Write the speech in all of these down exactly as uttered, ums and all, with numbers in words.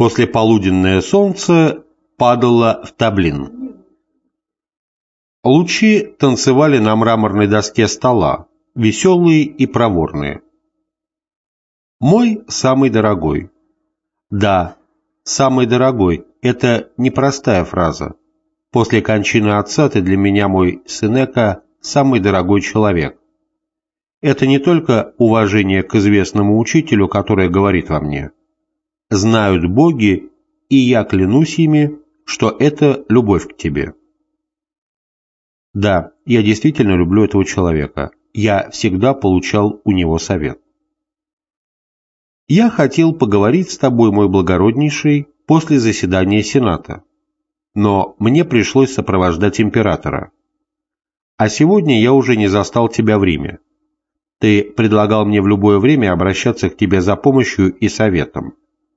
Послеполуденное солнце падало в Таблин. Лучи танцевали на мраморной доске стола, веселые и проворные. «Мой самый дорогой». Да, самый дорогой – это непростая фраза. После кончины отца ты для меня, мой Сенека, самый дорогой человек. Это не только уважение к известному учителю, которое говорит во мне. Знают боги, и я клянусь ими, что это любовь к тебе. Да, я действительно люблю этого человека. Я всегда получал у него совет. Я хотел поговорить с тобой, мой благороднейший, после заседания Сената, но мне пришлось сопровождать императора. А сегодня я уже не застал тебя в Риме. Ты предлагал мне в любое время обращаться к тебе за помощью и советом.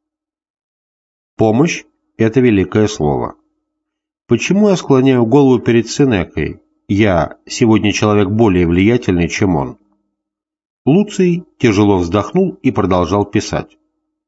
Помощь – это великое слово. Почему я склоняю голову перед Сенекой? Я сегодня человек более влиятельный, чем он. Луций тяжело вздохнул и продолжал писать.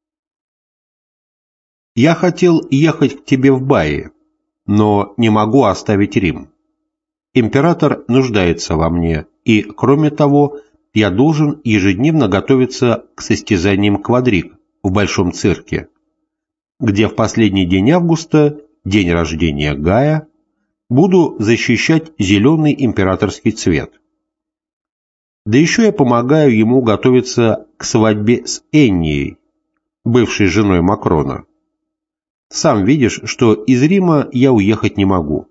«Я хотел ехать к тебе в Баи, но не могу оставить Рим. Император нуждается во мне, и, кроме того, я должен ежедневно готовиться к состязаниям квадриг в Большом цирке, где в последний день августа, день рождения Гая, буду защищать зеленый императорский цвет. Да еще я помогаю ему готовиться к свадьбе с Эннией, бывшей женой Макрона. Сам видишь, что из Рима я уехать не могу».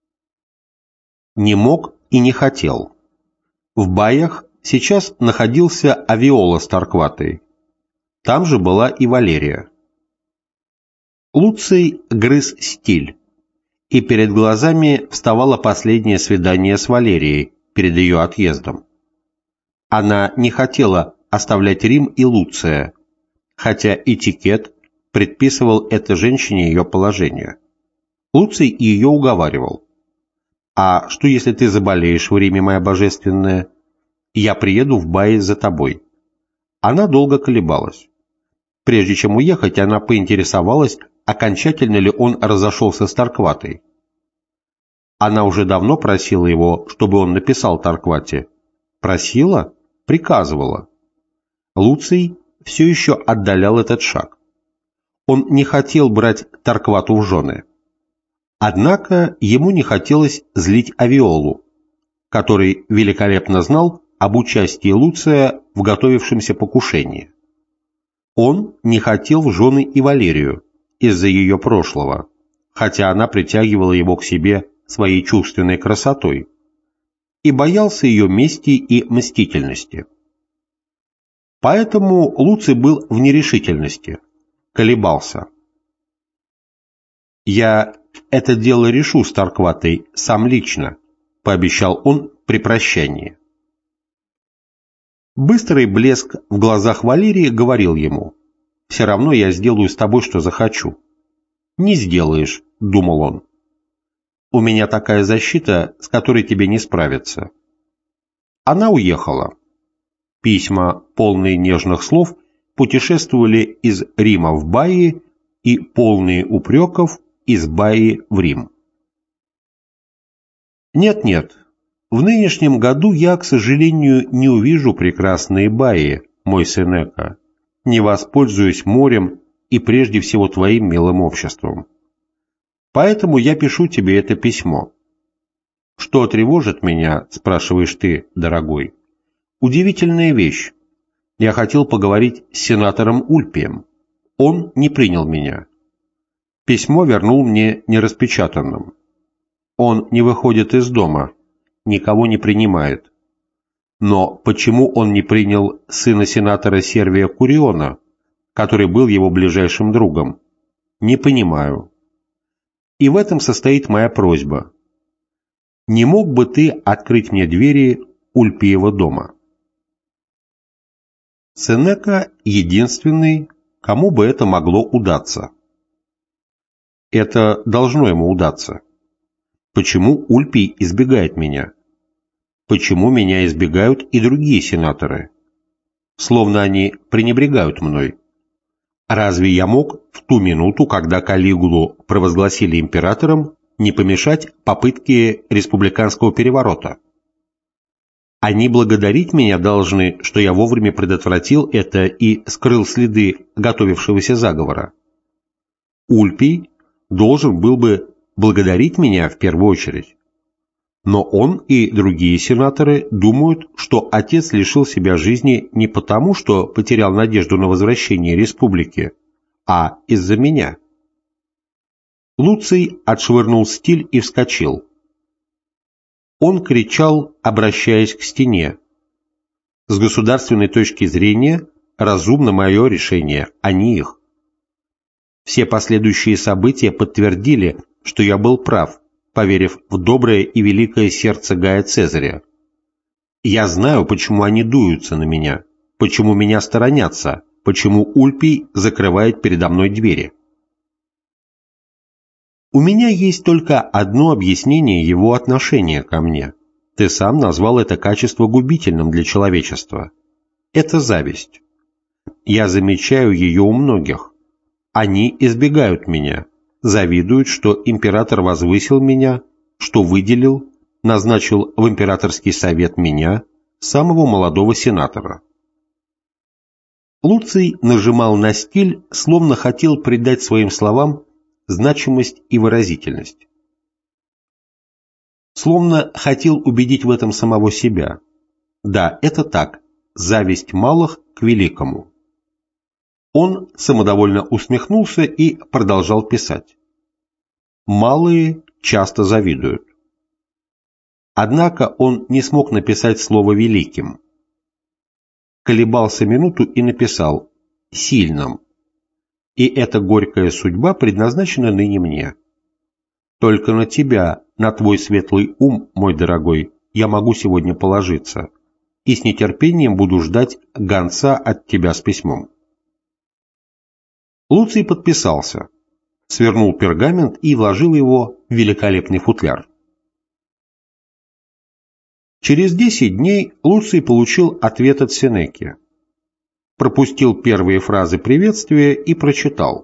Не мог и не хотел. В Баях сейчас находился Авиола с Торкватой. Там же была и Валерия. Луций грыз стиль, и перед глазами вставало последнее свидание с Валерией перед ее отъездом. Она не хотела оставлять Рим и Луция, хотя этикет предписывал этой женщине ее положение. Луций ее уговаривал. «А что, если ты заболеешь в Риме, моя божественная? Я приеду в Баи за тобой». Она долго колебалась. Прежде чем уехать, она поинтересовалась, окончательно ли он разошелся с Торкватой. Она уже давно просила его, чтобы он написал Торквате. Просила? Приказывала. Луций все еще отдалял этот шаг. Он не хотел брать Торквату в жены. Однако ему не хотелось злить Авиолу, который великолепно знал об участии Луция в готовившемся покушении. Он не хотел в жены и Валерию из-за ее прошлого, хотя она притягивала его к себе своей чувственной красотой, и боялся ее мести и мстительности. Поэтому Луций был в нерешительности, колебался. «Я это дело решу с Торкватой сам лично», — пообещал он при прощании. Быстрый блеск в глазах Валерии говорил ему: «Все равно я сделаю с тобой, что захочу». «Не сделаешь», — думал он. «У меня такая защита, с которой тебе не справиться». Она уехала. Письма, полные нежных слов, путешествовали из Рима в Баи и полные упреков из Баи в Рим. Нет-нет, в нынешнем году я, к сожалению, не увижу прекрасные Баи, мой Сенека, не воспользуюсь морем и прежде всего твоим милым обществом. Поэтому я пишу тебе это письмо. Что тревожит меня, спрашиваешь ты, дорогой? Удивительная вещь. Я хотел поговорить с сенатором Ульпием. Он не принял меня. Письмо вернул мне нераспечатанным. Он не выходит из дома, никого не принимает. Но почему он не принял сына сенатора Сервия Куриона, который был его ближайшим другом? Не понимаю. И в этом состоит моя просьба. Не мог бы ты открыть мне двери Ульпиева дома? Сенека единственный, кому бы это могло удаться. Это должно ему удаться. Почему Ульпий избегает меня? Почему меня избегают и другие сенаторы? Словно они пренебрегают мной. Разве я мог в ту минуту, когда Калигулу провозгласили императором, не помешать попытке республиканского переворота? Они благодарить меня должны, что я вовремя предотвратил это и скрыл следы готовившегося заговора. Ульпий должен был бы благодарить меня в первую очередь. Но он и другие сенаторы думают, что отец лишил себя жизни не потому, что потерял надежду на возвращение республики, а из-за меня. Луций отшвырнул стиль и вскочил. Он кричал, обращаясь к стене: «С государственной точки зрения разумно мое решение, а не их. Все последующие события подтвердили, что я был прав, поверив в доброе и великое сердце Гая Цезаря. Я знаю, почему они дуются на меня, почему меня сторонятся, почему Ульпий закрывает передо мной двери. У меня есть только одно объяснение его отношения ко мне. Ты сам назвал это качество губительным для человечества. Это зависть. Я замечаю ее у многих. Они избегают меня, завидуют, что император возвысил меня, что выделил, назначил в императорский совет меня, самого молодого сенатора». Луций нажимал на стиль, словно хотел придать своим словам значимость и выразительность. Словно хотел убедить в этом самого себя. Да, это так, зависть малых к великому. Он самодовольно усмехнулся и продолжал писать. Малые часто завидуют. Однако он не смог написать слово «великим». Колебался минуту и написал «сильным». И эта горькая судьба предназначена ныне мне. Только на тебя, на твой светлый ум, мой дорогой, я могу сегодня положиться, и с нетерпением буду ждать гонца от тебя с письмом. Луций подписался, свернул пергамент и вложил его в великолепный футляр. Через десять дней Луций получил ответ от Сенеки. Пропустил первые фразы приветствия и прочитал.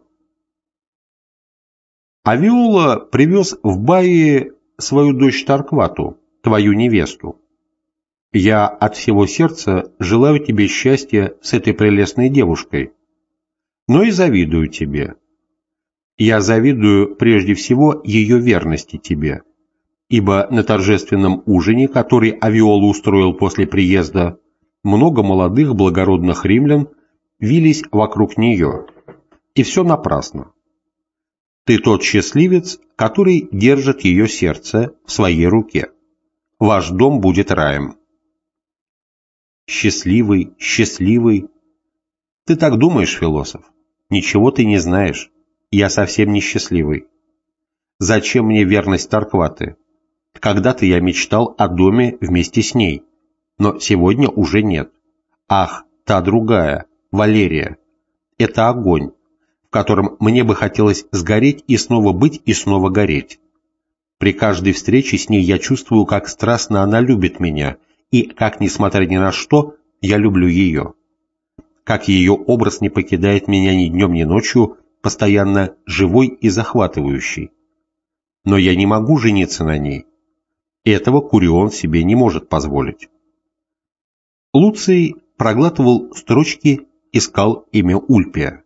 «Авиола привез в Баи свою дочь Тарквату, твою невесту. Я от всего сердца желаю тебе счастья с этой прелестной девушкой, но и завидую тебе. Я завидую прежде всего ее верности тебе, ибо на торжественном ужине, который Авиола устроил после приезда, много молодых благородных римлян вились вокруг нее, и все напрасно. Ты тот счастливец, который держит ее сердце в своей руке. Ваш дом будет раем». Счастливый, счастливый. Ты так думаешь, философ? Ничего ты не знаешь. Я совсем не счастливый. Зачем мне верность Таркваты? Когда-то я мечтал о доме вместе с ней, но сегодня уже нет. Ах, та другая, Валерия. Это огонь, в котором мне бы хотелось сгореть и снова быть и снова гореть. При каждой встрече с ней я чувствую, как страстно она любит меня, и как, несмотря ни на что, я люблю ее. Как ее образ не покидает меня ни днем, ни ночью, постоянно живой и захватывающий. Но я не могу жениться на ней. Этого Курион себе не может позволить. Луций проглатывал строчки, искал имя Ульпия.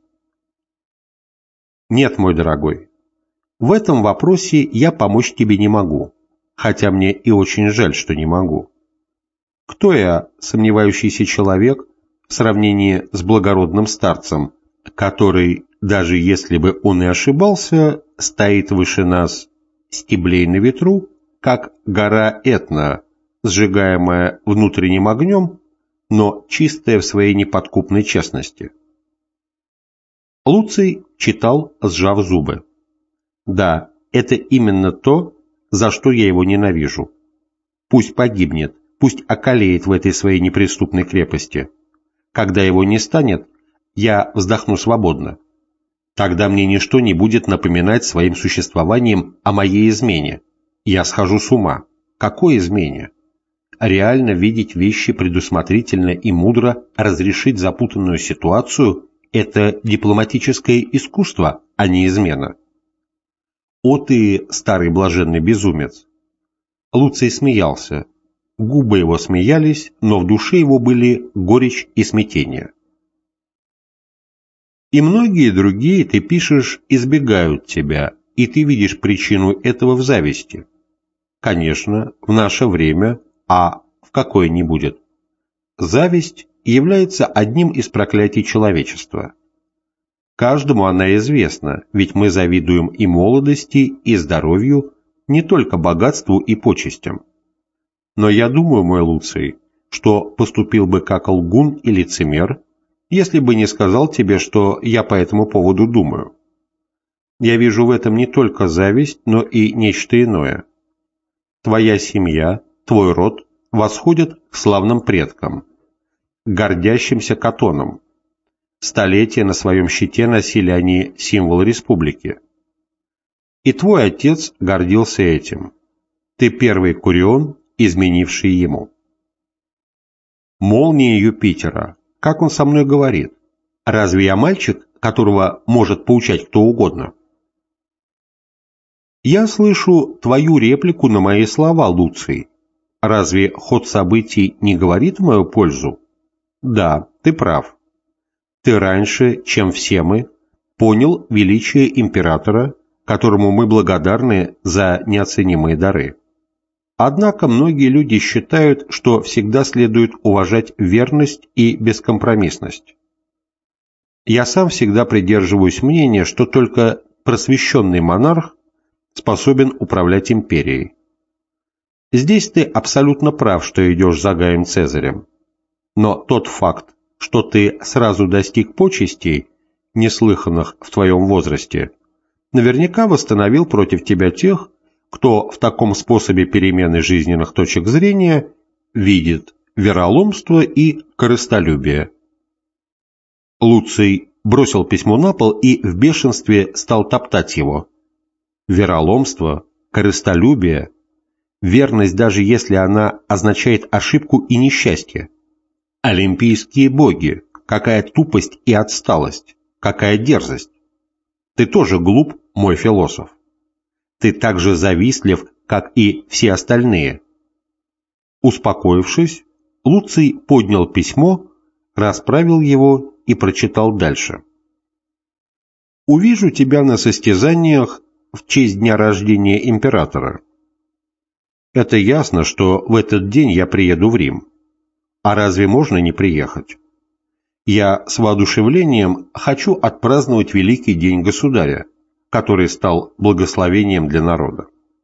Нет, мой дорогой, в этом вопросе я помочь тебе не могу, хотя мне и очень жаль, что не могу. Кто я, сомневающийся человек, в сравнении с благородным старцем, который, даже если бы он и ошибался, стоит выше нас, стеблей на ветру, как гора Этна, сжигаемая внутренним огнем, но чистая в своей неподкупной честности. Луций читал, сжав зубы. Да, это именно то, за что я его ненавижу. Пусть погибнет, пусть околеет в этой своей неприступной крепости. Когда его не станет, я вздохну свободно. Тогда мне ничто не будет напоминать своим существованием о моей измене. Я схожу с ума. Какой измене? Реально видеть вещи предусмотрительно и мудро, разрешить запутанную ситуацию – это дипломатическое искусство, а не измена. О ты, старый блаженный безумец! Луций смеялся. Губы его смеялись, но в душе его были горечь и смятение. И многие другие, ты пишешь, избегают тебя, и ты видишь причину этого в зависти. Конечно, в наше время, а в какое не будет, зависть является одним из проклятий человечества. Каждому она известна, ведь мы завидуем и молодости, и здоровью, не только богатству и почестям. Но я думаю, мой Луций, что поступил бы как лгун и лицемер, если бы не сказал тебе, что я по этому поводу думаю. Я вижу в этом не только зависть, но и нечто иное. Твоя семья, твой род восходят к славным предкам, к гордящимся Катонам. Столетия на своем щите носили они символ республики. И твой отец гордился этим. Ты первый Курион, изменивший ему. Молния Юпитера, как он со мной говорит? Разве я мальчик, которого может поучать кто угодно? Я слышу твою реплику на мои слова, Луций. Разве ход событий не говорит в мою пользу? Да, ты прав. Ты раньше, чем все мы, понял величие императора, которому мы благодарны за неоценимые дары. Однако многие люди считают, что всегда следует уважать верность и бескомпромиссность. Я сам всегда придерживаюсь мнения, что только просвещенный монарх способен управлять империей. Здесь ты абсолютно прав, что идешь за Гаем Цезарем. Но тот факт, что ты сразу достиг почестей, неслыханных в твоем возрасте, наверняка восстановил против тебя тех, кто в таком способе перемены жизненных точек зрения видит вероломство и корыстолюбие. Луций бросил письмо на пол и в бешенстве стал топтать его. Вероломство, корыстолюбие, верность, даже если она означает ошибку и несчастье. Олимпийские боги, какая тупость и отсталость, какая дерзость. Ты тоже глуп, мой философ. Ты так же завистлив, как и все остальные. Успокоившись, Луций поднял письмо, расправил его и прочитал дальше. «Увижу тебя на состязаниях в честь дня рождения императора. Это ясно, что в этот день я приеду в Рим. А разве можно не приехать? Я с воодушевлением хочу отпраздновать великий день государя, который стал благословением для народа».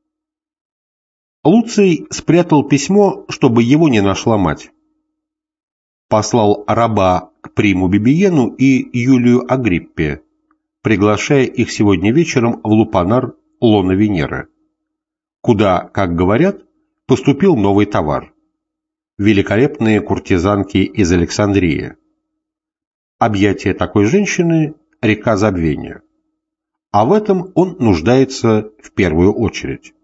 Луций спрятал письмо, чтобы его не нашла мать. Послал раба к приму Бибиену и Юлию Агриппе, приглашая их сегодня вечером в Лупанар лона Венеры, куда, как говорят, поступил новый товар – великолепные куртизанки из Александрии. Объятие такой женщины – река забвения. А в этом он нуждается в первую очередь.